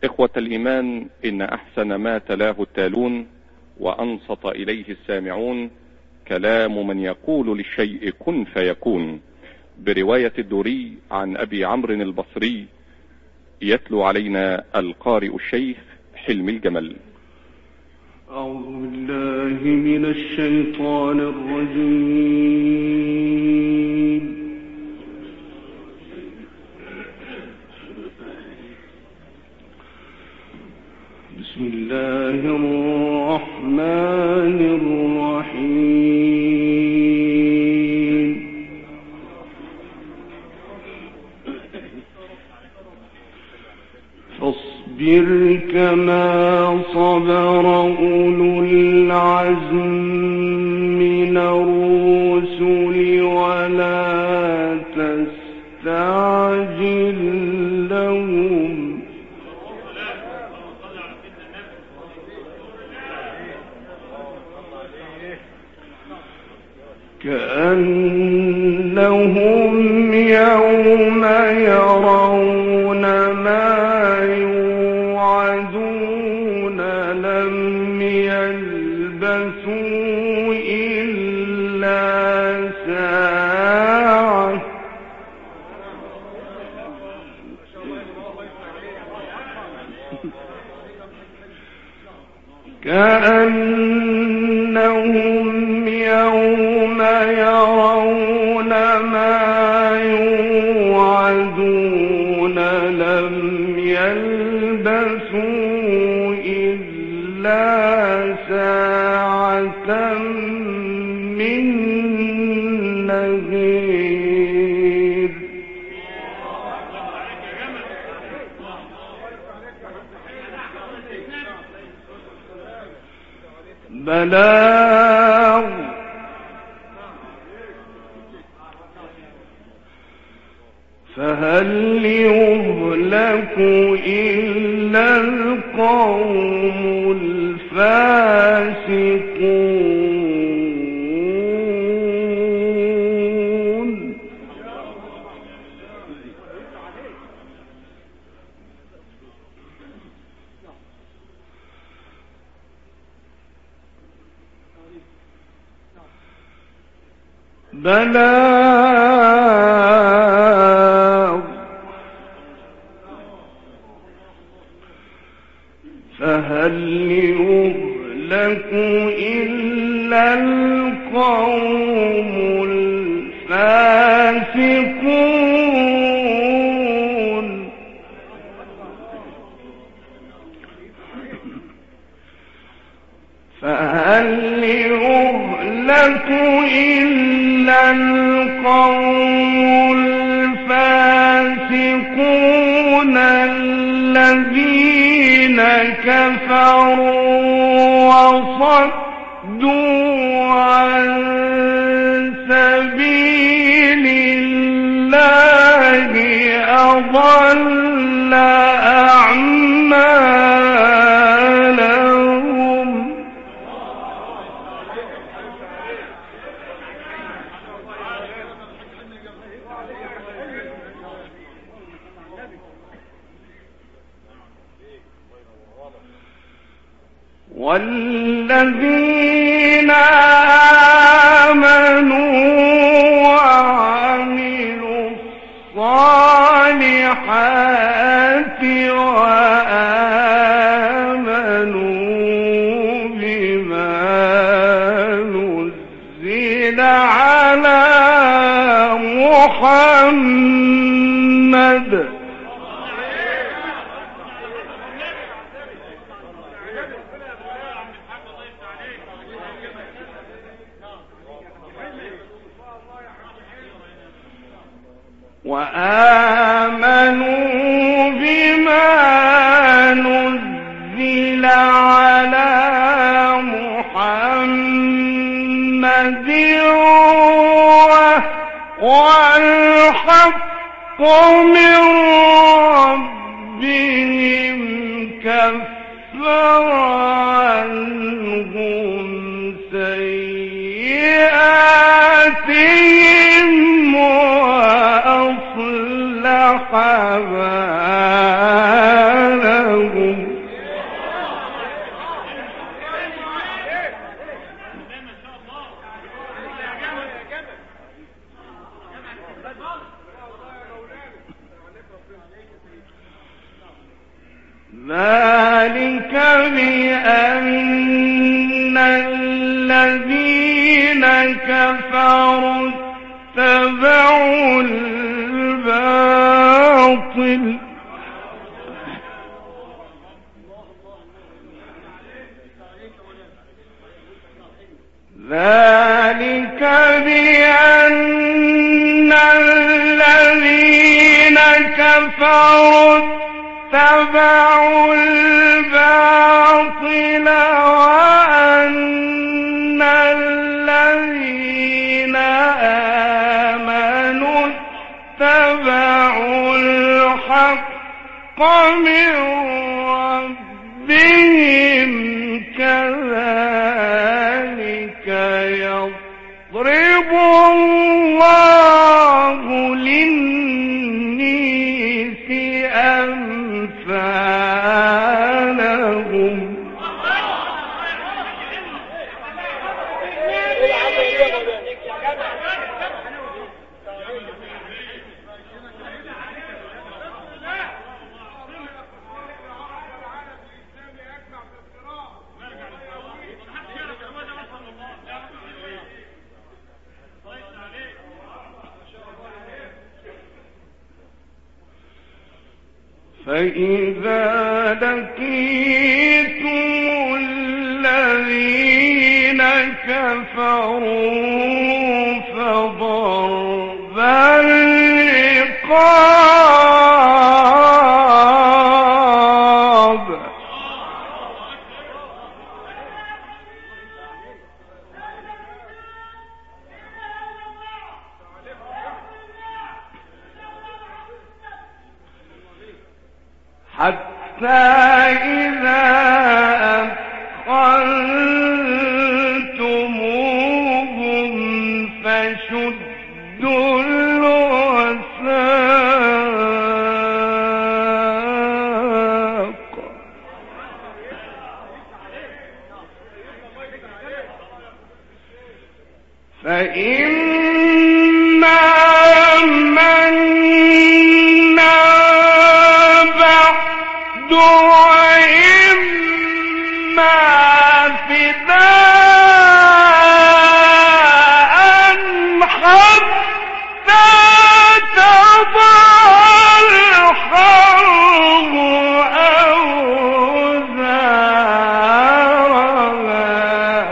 إخوة الإيمان، إن أحسن ما تلاه التالون وأنصت إليه السامعون كلام من يقول للشيء كن فيكون، برواية الدوري عن أبي عمرو البصري. يتلو علينا القارئ الشيخ حلمي الجمل. أعوذ بالله من الشيطان الرجيم. بسم الله الرحمن الرحيم. فاصبر كما صبر أولو العزم من الرسل ولا تستعجل لهم، كأنهم يوم يرون ما يوعدون لم يلبثوا إلا ساعة كأنهم يوم يرون ما يوعدون لم يلبثوا إلا ساعة من نهير بلاغ فهل يهلك إلا القوم الفاسقون. بلاغ فهل يهلك إلا القوم الفاسقون. فهل يهلك إلا القوم الفاسقون الذين كفروا وصدوا عن سبيل الله أضل أعمالهم. والذين آمنوا وعملوا الصالحات وآمنوا بما نزل على محمد وآمنوا بما نزل على محمد والحق من ربهم كفر عنهم سيئاتهم وأصلح بالهم. ذلك بأن الذين كفروا اتبعوا الباطل ذلك بأن الذين كفروا اتبعوا الباطل وأن الذين آمنوا اتبعوا الحق من ربهم كذلك يضرب الله للناس أمثالهم فإذا لقيتم الذين كفروا فضرب الرقاب حتى إذا أثخنتموهم فشدوا الوثاق فإما منا بعد وإما فداء حتى تضع الحرب أوزارها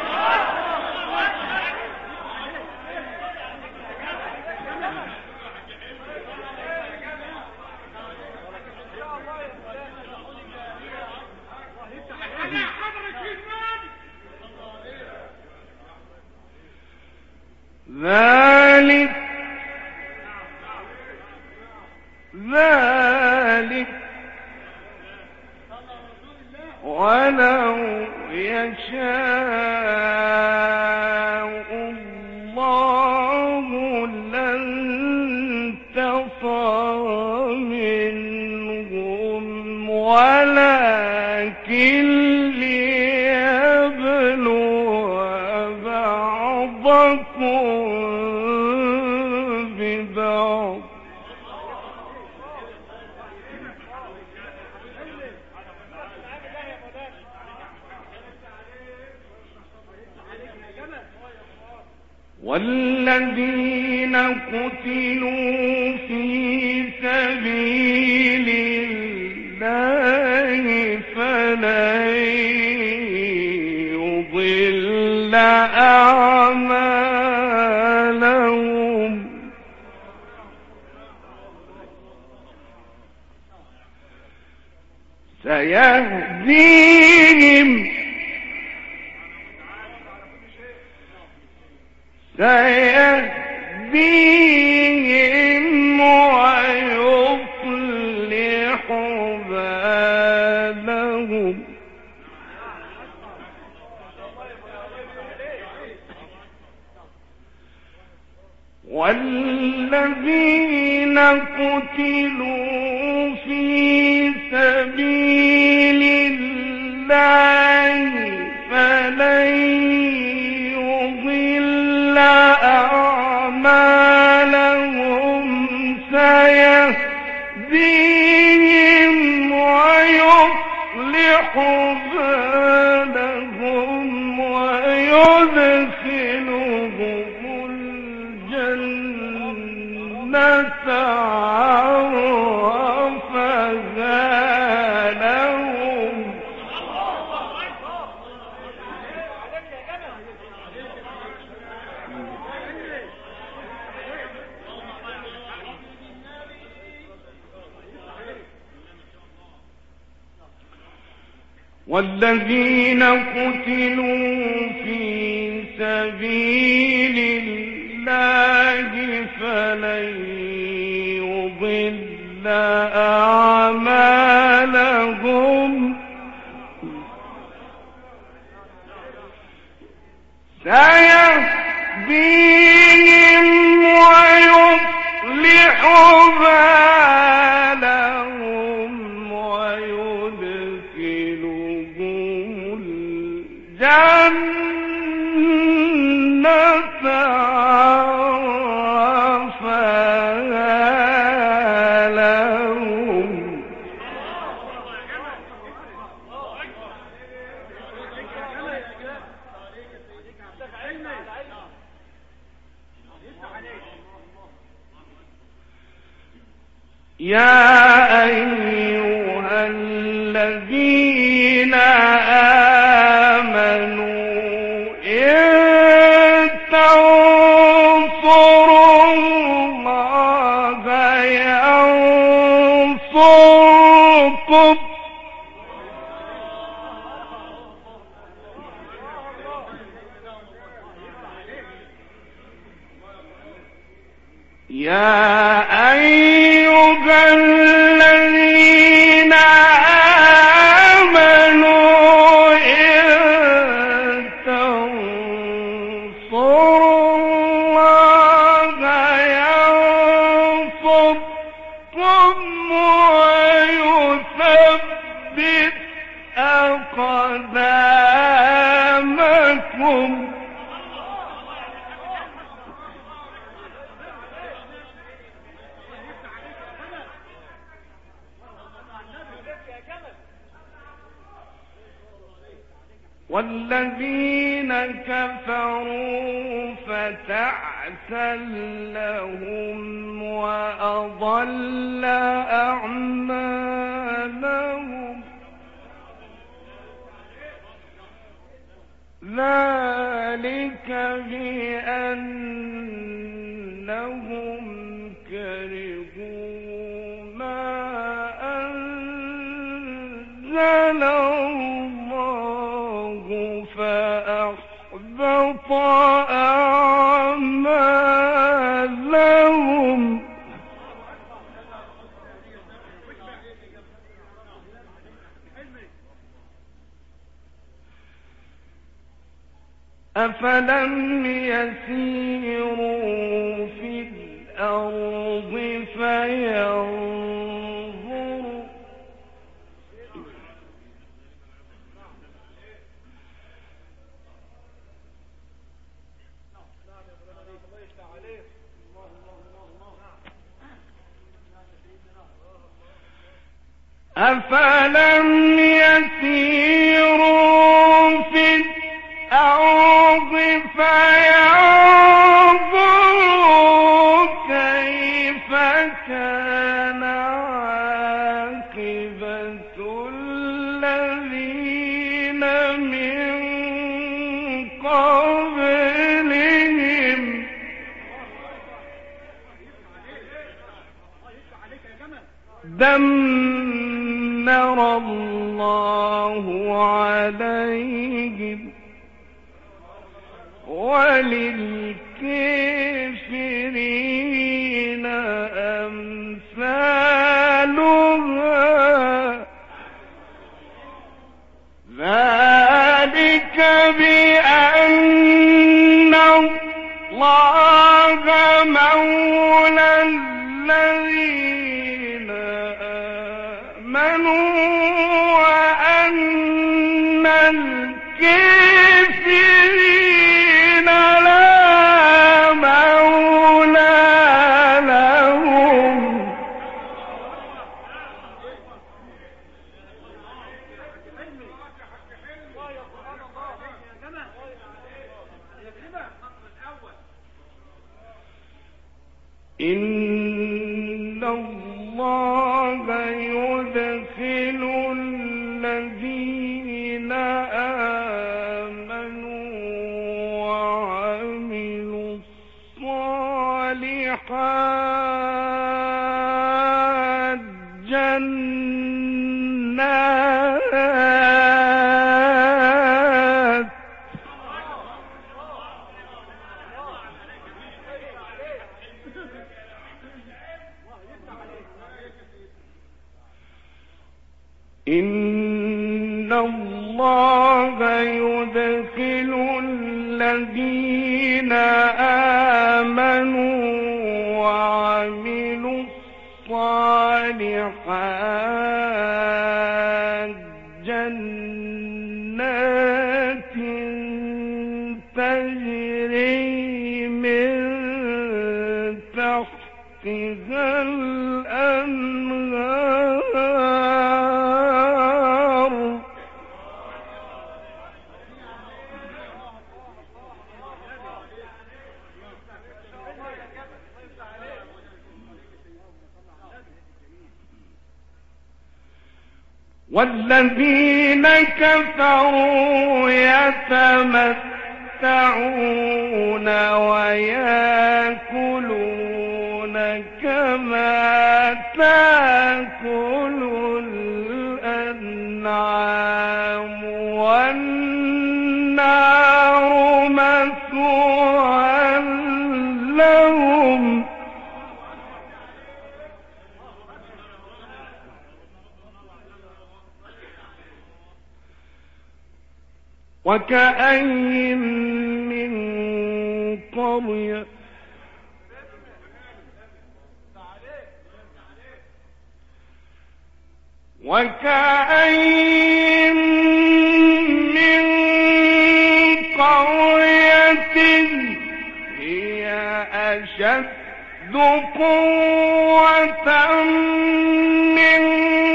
ذلك ولو يشاء الله لانتصر منهم ولكن ليبلو بعضكم ببعض والذين قتلوا في سبيل الله فلن يضل أعمالهم سيهديهم ويصلح بالهم والذين قتلوا في سبيل الله فلن يضل أعمالهم سيهديهم ويصلح بالهم ويدخلهم الجنة عرفها لهم. والذين قتلوا في سبيل الله فلن يضل أعمالهم سيهديهم ويصلح بالهم ويدخلهم الجنة عرفها لهم. يا أيها الذين آمنوا إن تنصروا الله ينصركم يا أيها الذين آمنوا إن تنصروا الله ينصركم ويثبت أقدامكم. والذين كفروا فتعسا لهم وأضل أعمالهم. ذلك بأنهم كرهوا ما أنزل الله فأحبط أعمالهم. أفلم يسيروا في الأرض فينظروا أفلم يسيروا في الأرض فينظروا كيف كان عاقبة الذين من قبلهم دمر الله عليهم وللكافرين أمثالها ذلك بأن الله مولى الذين آمنوا وأن الكافرين لا مولى لهم. إن الله يدخل الذين آمنوا وعملوا الصالحات جنات إن الله يدخل الذين آمنوا وعملوا الصالحات جنات تجري من تحتها الأنهار والذين كفروا يتمتعون ويأكلون كما تأكل الأنعام والنار مثوى لهم وكأين من قرية هي أشد قوة من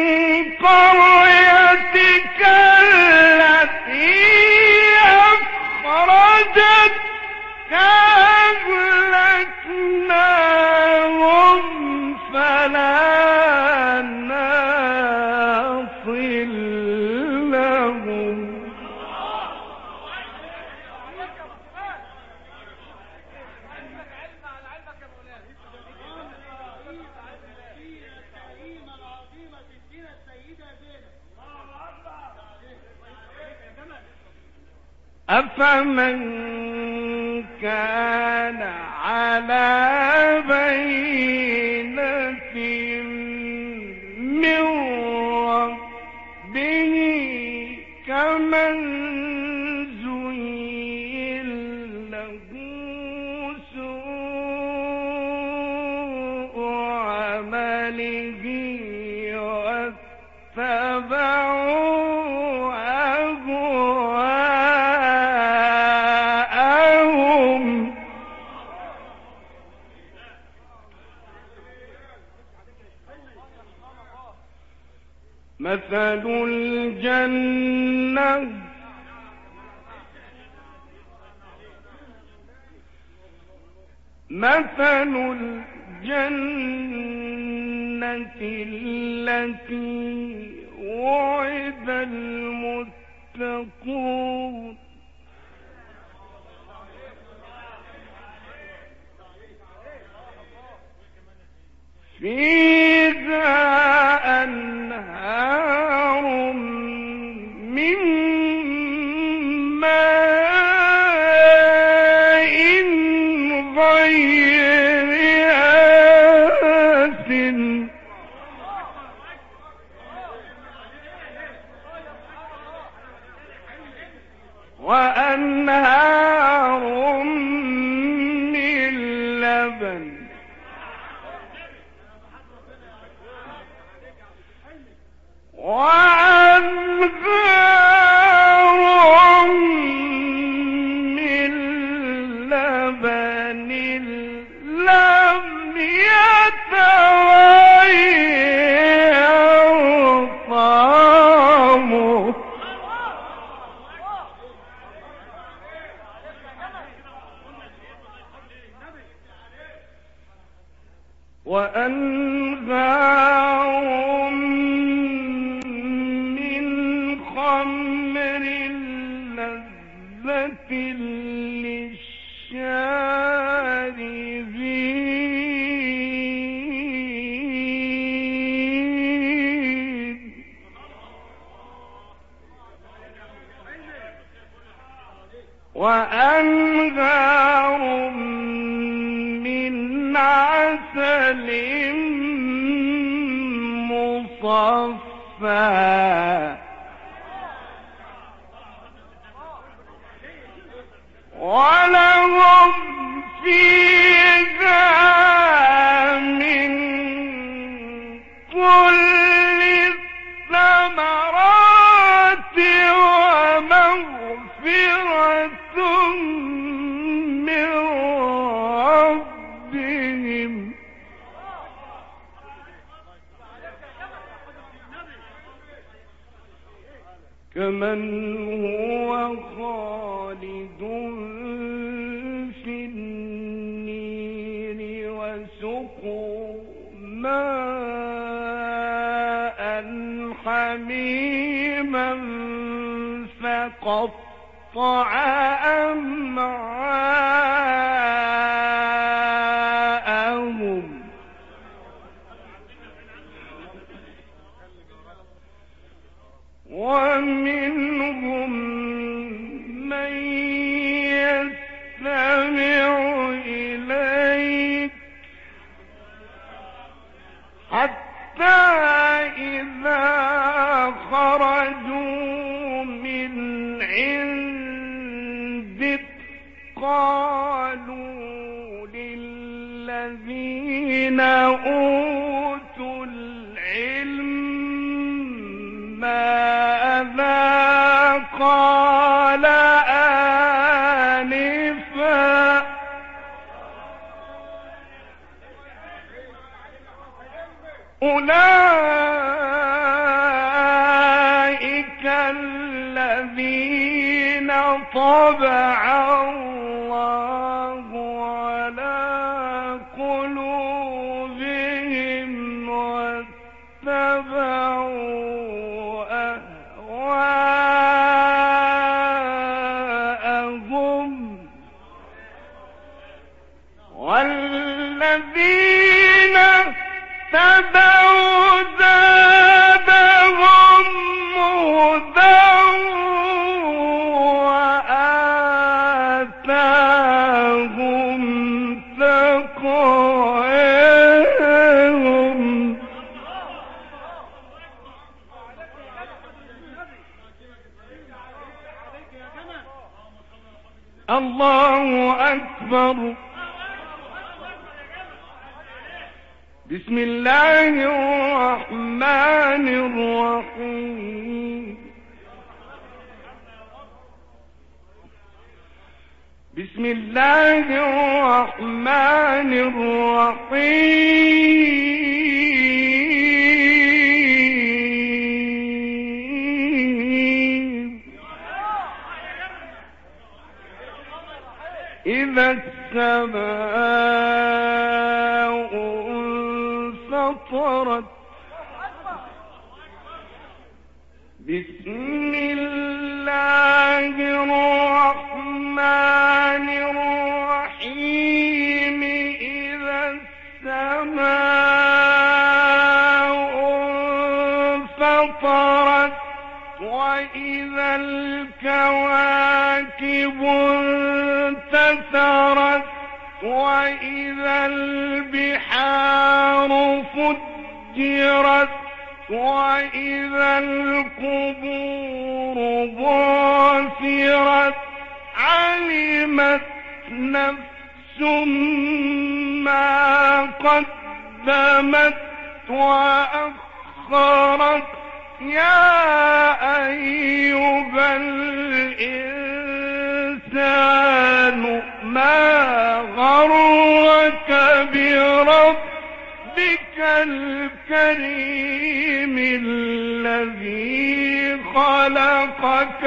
قريتك التي أخرجتك أهلكناهم فلا ناصر لهم أفمن كان على بينة من ربه كمن زين له سوء عمله واتبعوا مثل الجنة التي وعد المتقون فيها أنهار من ماء غير آسن وأنهار من لبن وأنهار من لبن لم يتغير طعمه خمر لذة للشاربين وأنهار من عسل مصفى ولهم فيها من كل الثمرات ومغفرة من ربهم كمن هو خالد في النير وسقوا ماء حميما فقطع أمعاءهم ومنهم من يستمع إليك حتى إذا خرجوا من عندك قالوا للذين أوتوا العلم ماذا قال آنفا أولئك الذين طبع الله على قلوبهم واتبعوا أهواءهم والذين اتبعوا زادهم هدى وآتاهم تقواهم الله أكبر. بسم الله الرحمن الرحيم. بسم الله الرحمن الرحيم. إذا السماء انفطرت. بسم الله الرحمن الرحيم. إذا السماء انفطرت وإذا الكواكب انتثرت وإذا البحار فجرت وإذا القبور بعثرت علمت نفس ما قدمت وأخرت. يا أيها الإنسان ما غرك بربك الكريم الذي خلقك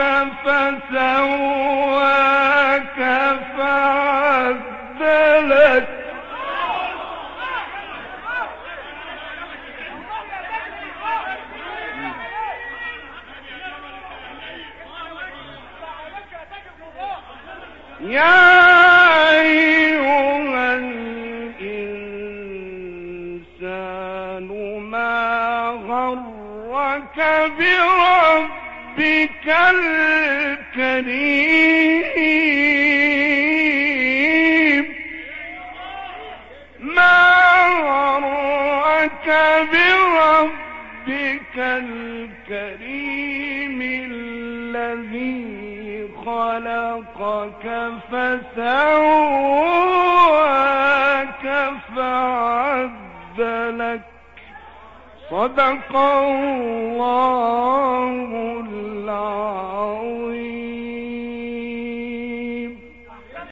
فسواك فعدلك. يا أيها الإنسان ما غرك بربك الكريم ما غرك بربك الكريم الذي خلقك فسواك فعدلك صدق الله